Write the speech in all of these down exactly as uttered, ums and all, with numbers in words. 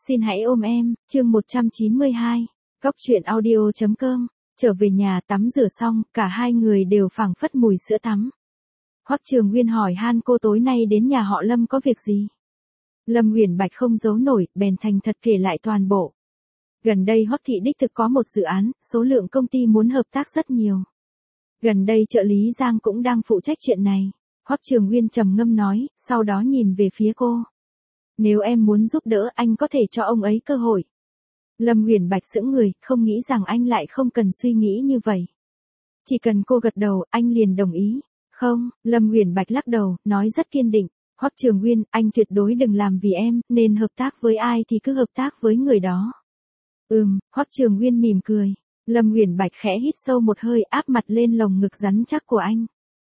Xin hãy ôm em, chương một trăm chín mươi hai, Cóc truyện audio chấm com. Trở về nhà tắm rửa xong, cả hai người đều phảng phất mùi sữa tắm. Hoắc Trường Nguyên hỏi han cô tối nay đến nhà họ Lâm có việc gì. Lâm Uyển Bạch không giấu nổi, bèn thành thật kể lại toàn bộ. Gần đây Hoắc thị đích thực có một dự án, số lượng công ty muốn hợp tác rất nhiều. Gần đây trợ lý Giang cũng đang phụ trách chuyện này. Hoắc Trường Nguyên trầm ngâm nói, sau đó nhìn về phía cô. Nếu em muốn giúp đỡ, anh có thể cho ông ấy cơ hội. Lâm Uyển Bạch sững người, không nghĩ rằng anh lại không cần suy nghĩ như vậy. Chỉ cần cô gật đầu, anh liền đồng ý. Không, Lâm Uyển Bạch lắc đầu, nói rất kiên định. Hoắc Trường Nguyên, anh tuyệt đối đừng làm vì em, nên hợp tác với ai thì cứ hợp tác với người đó. Ừm, Hoắc Trường Nguyên mỉm cười. Lâm Uyển Bạch khẽ hít sâu một hơi, áp mặt lên lồng ngực rắn chắc của anh.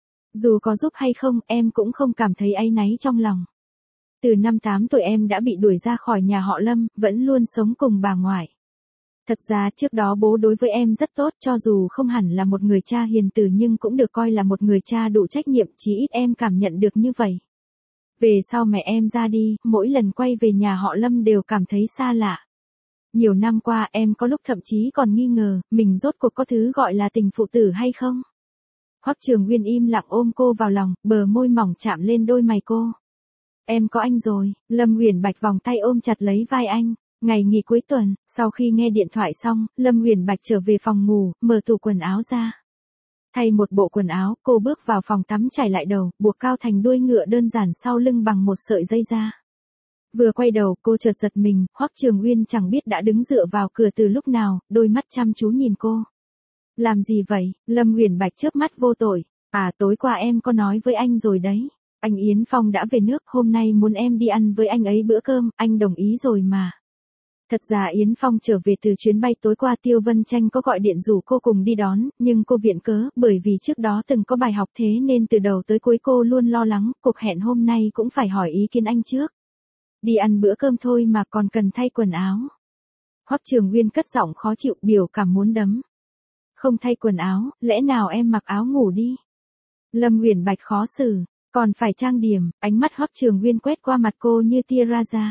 Dù có giúp hay không, em cũng không cảm thấy áy náy trong lòng. Từ năm tám tuổi em đã bị đuổi ra khỏi nhà họ Lâm, vẫn luôn sống cùng bà ngoại. Thật ra trước đó bố đối với em rất tốt, cho dù không hẳn là một người cha hiền từ nhưng cũng được coi là một người cha đủ trách nhiệm, chí ít em cảm nhận được như vậy. Về sau mẹ em ra đi, mỗi lần quay về nhà họ Lâm đều cảm thấy xa lạ. Nhiều năm qua em có lúc thậm chí còn nghi ngờ, mình rốt cuộc có thứ gọi là tình phụ tử hay không? Hoắc Trường Nguyên im lặng ôm cô vào lòng, bờ môi mỏng chạm lên đôi mày cô. Em có anh rồi. Lâm Uyển Bạch vòng tay ôm chặt lấy vai anh. Ngày nghỉ cuối tuần, sau khi nghe điện thoại xong, Lâm Uyển Bạch trở về phòng ngủ, mở tủ quần áo ra. Thay một bộ quần áo, cô bước vào phòng tắm chải lại đầu, buộc cao thành đuôi ngựa đơn giản sau lưng bằng một sợi dây da. Vừa quay đầu, cô chợt giật mình, Hoắc Trường Nguyên chẳng biết đã đứng dựa vào cửa từ lúc nào, đôi mắt chăm chú nhìn cô. Làm gì vậy? Lâm Uyển Bạch chớp mắt vô tội. À, tối qua em có nói với anh rồi đấy. Anh Yến Phong đã về nước, hôm nay muốn em đi ăn với anh ấy bữa cơm, anh đồng ý rồi mà. Thật ra Yến Phong trở về từ chuyến bay tối qua, Tiêu Vân Tranh có gọi điện rủ cô cùng đi đón, nhưng cô viện cớ, bởi vì trước đó từng có bài học thế nên từ đầu tới cuối cô luôn lo lắng, cuộc hẹn hôm nay cũng phải hỏi ý kiến anh trước. Đi ăn bữa cơm thôi mà còn cần thay quần áo. Hoắc Trường Nguyên cất giọng khó chịu, biểu cảm muốn đấm. Không thay quần áo, lẽ nào em mặc áo ngủ đi. Lâm Uyển Bạch khó xử. Còn phải trang điểm, ánh mắt Hoắc Trường Nguyên quét qua mặt cô như tia ra.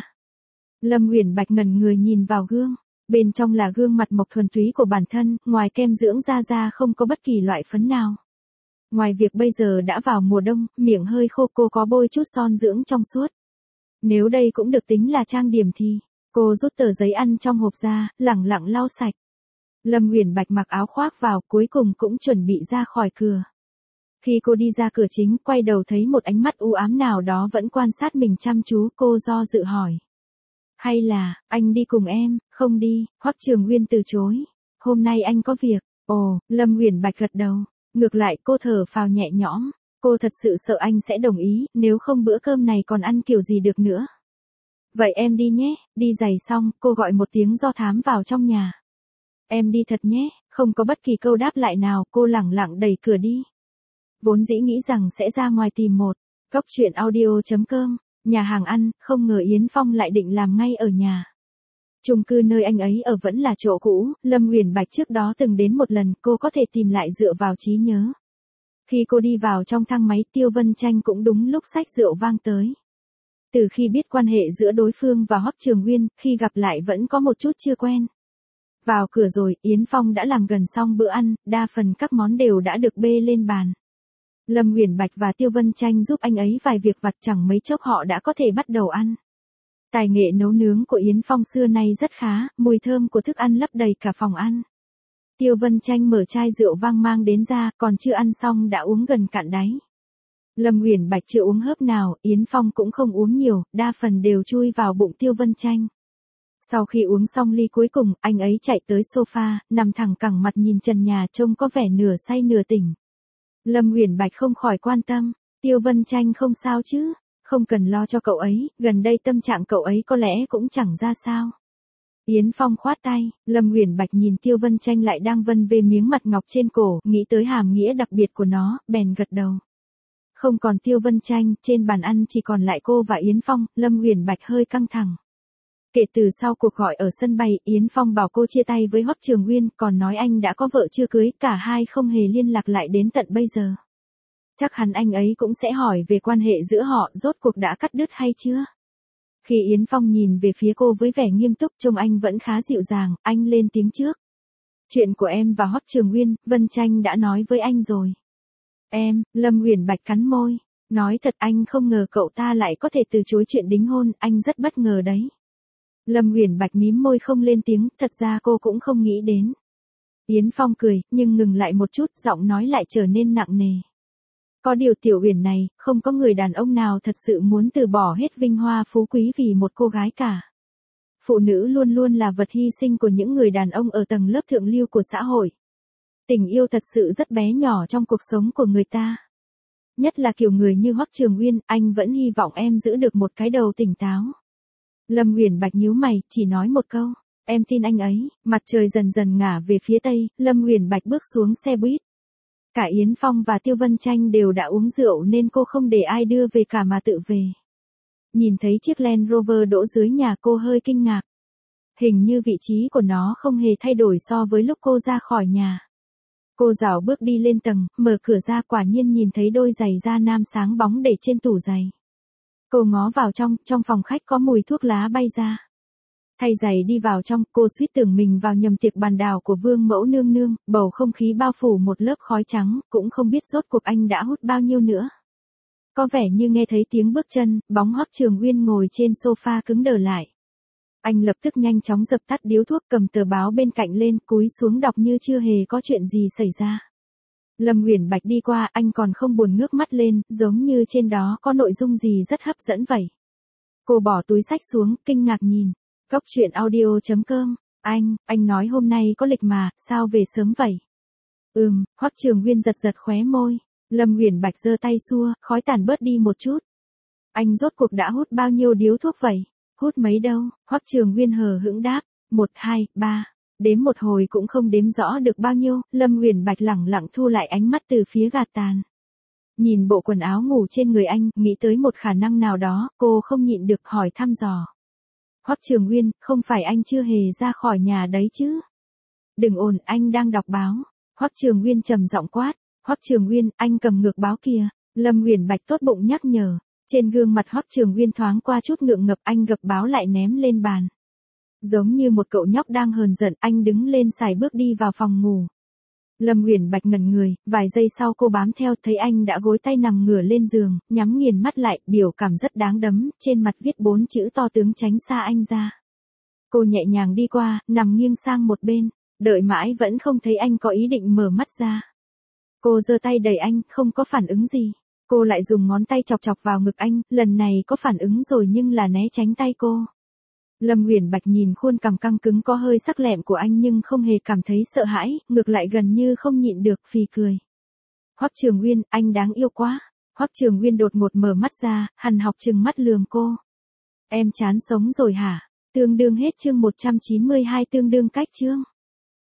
Lâm Uyển Bạch ngẩn người nhìn vào gương, bên trong là gương mặt mộc thuần túy của bản thân, ngoài kem dưỡng da da không có bất kỳ loại phấn nào. Ngoài việc bây giờ đã vào mùa đông, miệng hơi khô, cô có bôi chút son dưỡng trong suốt. Nếu đây cũng được tính là trang điểm thì, cô rút tờ giấy ăn trong hộp ra, lẳng lặng lau sạch. Lâm Uyển Bạch mặc áo khoác vào, cuối cùng cũng chuẩn bị ra khỏi cửa. Khi cô đi ra cửa chính, quay đầu thấy một ánh mắt u ám nào đó vẫn quan sát mình chăm chú, cô do dự hỏi. Hay là, anh đi cùng em? Không đi, Hoắc Trường Nguyên từ chối. Hôm nay anh có việc. Ồ, Lâm Uyển Bạch gật đầu. Ngược lại cô thở phào nhẹ nhõm. Cô thật sự sợ anh sẽ đồng ý, nếu không bữa cơm này còn ăn kiểu gì được nữa. Vậy em đi nhé. Đi giày xong, cô gọi một tiếng Do Thám vào trong nhà. Em đi thật nhé. Không có bất kỳ câu đáp lại nào, cô lẳng lặng đẩy cửa đi. Vốn dĩ nghĩ rằng sẽ ra ngoài tìm một Cóc truyện audio chấm com, nhà hàng ăn, không ngờ Yến Phong lại định làm ngay ở nhà. Chung cư nơi anh ấy ở vẫn là chỗ cũ, Lâm Uyển Bạch trước đó từng đến một lần, cô có thể tìm lại dựa vào trí nhớ. Khi cô đi vào trong thang máy, Tiêu Vân Tranh cũng đúng lúc xách rượu vang tới. Từ khi biết quan hệ giữa đối phương và Hoắc Trường Nguyên, khi gặp lại vẫn có một chút chưa quen. Vào cửa rồi, Yến Phong đã làm gần xong bữa ăn, đa phần các món đều đã được bê lên bàn. Lâm Uyển Bạch và Tiêu Vân Tranh giúp anh ấy vài việc vặt, chẳng mấy chốc họ đã có thể bắt đầu ăn. Tài nghệ nấu nướng của Yến Phong xưa nay rất khá, mùi thơm của thức ăn lấp đầy cả phòng ăn. Tiêu Vân Tranh mở chai rượu vang mang đến ra, còn chưa ăn xong đã uống gần cạn đáy. Lâm Uyển Bạch chưa uống hớp nào, Yến Phong cũng không uống nhiều, đa phần đều chui vào bụng Tiêu Vân Tranh. Sau khi uống xong ly cuối cùng, anh ấy chạy tới sofa, nằm thẳng cẳng mặt nhìn trần nhà, trông có vẻ nửa say nửa tỉnh. Lâm Uyển Bạch không khỏi quan tâm, Tiêu Vân Tranh không sao chứ? Không cần lo cho cậu ấy, gần đây tâm trạng cậu ấy có lẽ cũng chẳng ra sao. Yến Phong khoát tay, Lâm Uyển Bạch nhìn Tiêu Vân Tranh lại đang vân về miếng mặt ngọc trên cổ, nghĩ tới hàm nghĩa đặc biệt của nó, bèn gật đầu. Không còn Tiêu Vân Tranh, trên bàn ăn chỉ còn lại cô và Yến Phong, Lâm Uyển Bạch hơi căng thẳng. Kể từ sau cuộc gọi ở sân bay, Yến Phong bảo cô chia tay với Hoắc Trường Nguyên, còn nói anh đã có vợ chưa cưới, cả hai không hề liên lạc lại đến tận bây giờ. Chắc hẳn anh ấy cũng sẽ hỏi về quan hệ giữa họ, rốt cuộc đã cắt đứt hay chưa? Khi Yến Phong nhìn về phía cô với vẻ nghiêm túc, trông anh vẫn khá dịu dàng, anh lên tiếng trước. Chuyện của em và Hoắc Trường Uyên, Vân Tranh đã nói với anh rồi. Em, Lâm Uyển Bạch cắn môi. Nói thật anh không ngờ cậu ta lại có thể từ chối chuyện đính hôn, anh rất bất ngờ đấy. Lâm Uyển Bạch mím môi không lên tiếng, thật ra cô cũng không nghĩ đến. Yến Phong cười, nhưng ngừng lại một chút, giọng nói lại trở nên nặng nề. Có điều Tiểu Uyển này, không có người đàn ông nào thật sự muốn từ bỏ hết vinh hoa phú quý vì một cô gái cả. Phụ nữ luôn luôn là vật hy sinh của những người đàn ông ở tầng lớp thượng lưu của xã hội. Tình yêu thật sự rất bé nhỏ trong cuộc sống của người ta. Nhất là kiểu người như Hoắc Trường Uyên, anh vẫn hy vọng em giữ được một cái đầu tỉnh táo. Lâm Uyển Bạch nhíu mày, chỉ nói một câu, em tin anh ấy. Mặt trời dần dần ngả về phía tây, Lâm Uyển Bạch bước xuống xe buýt. Cả Yến Phong và Tiêu Vân Tranh đều đã uống rượu nên cô không để ai đưa về cả mà tự về. Nhìn thấy chiếc Land Rover đỗ dưới nhà cô hơi kinh ngạc. Hình như vị trí của nó không hề thay đổi so với lúc cô ra khỏi nhà. Cô dạo bước đi lên tầng, mở cửa ra, quả nhiên nhìn thấy đôi giày da nam sáng bóng để trên tủ giày. Cô ngó vào trong, trong phòng khách có mùi thuốc lá bay ra. Thay giày đi vào trong, cô suýt tưởng mình vào nhầm tiệc bàn đào của Vương Mẫu nương nương, bầu không khí bao phủ một lớp khói trắng, cũng không biết rốt cuộc anh đã hút bao nhiêu nữa. Có vẻ như nghe thấy tiếng bước chân, bóng Hoắc Trường Uyên ngồi trên sofa cứng đờ lại. Anh lập tức nhanh chóng dập tắt điếu thuốc, cầm tờ báo bên cạnh lên, cúi xuống đọc như chưa hề có chuyện gì xảy ra. Lâm Uyển Bạch đi qua, anh còn không buồn ngước mắt lên, giống như trên đó có nội dung gì rất hấp dẫn vậy. Cô bỏ túi xách xuống, kinh ngạc nhìn. Cốc truyện audio chấm com, anh, anh nói hôm nay có lịch mà, sao về sớm vậy? Ừm, Hoắc Trường Uyên giật giật khóe môi. Lâm Uyển Bạch giơ tay xua, khói tàn bớt đi một chút. Anh rốt cuộc đã hút bao nhiêu điếu thuốc vậy? Hút mấy đâu? Hoắc Trường Uyên hờ hững đáp. Một, hai, ba. Đếm một hồi cũng không đếm rõ được bao nhiêu. Lâm Uyển Bạch lẳng lặng thu lại ánh mắt từ phía gạt tàn. Nhìn bộ quần áo ngủ trên người anh, nghĩ tới một khả năng nào đó, cô không nhịn được hỏi thăm dò. Hoắc Trường Uyên, không phải anh chưa hề ra khỏi nhà đấy chứ? Đừng ồn, anh đang đọc báo. Hoắc Trường Uyên trầm giọng quát. Hoắc Trường Uyên, anh cầm ngược báo kìa. Lâm Uyển Bạch tốt bụng nhắc nhở. Trên gương mặt Hoắc Trường Uyên thoáng qua chút ngượng ngập, anh gập báo lại ném lên bàn. Giống như một cậu nhóc đang hờn giận, anh đứng lên sải bước đi vào phòng ngủ. Lâm Uyển Bạch ngẩn người, vài giây sau cô bám theo, thấy anh đã gối tay nằm ngửa lên giường, nhắm nghiền mắt lại, biểu cảm rất đáng đấm, trên mặt viết bốn chữ to tướng tránh xa anh ra. Cô nhẹ nhàng đi qua, nằm nghiêng sang một bên, đợi mãi vẫn không thấy anh có ý định mở mắt ra. Cô giơ tay đẩy anh, không có phản ứng gì. Cô lại dùng ngón tay chọc chọc vào ngực anh, lần này có phản ứng rồi nhưng là né tránh tay cô. Lâm Uyển Bạch nhìn khuôn cằm căng cứng có hơi sắc lẹm của anh nhưng không hề cảm thấy sợ hãi, ngược lại gần như không nhịn được phì cười. Hoắc Trường Uyên, anh đáng yêu quá. Hoắc Trường Uyên đột ngột mở mắt ra, hằn học trừng mắt lườm cô. Em chán sống rồi hả? Tương đương hết chương một trăm chín mươi hai, tương đương cách chương.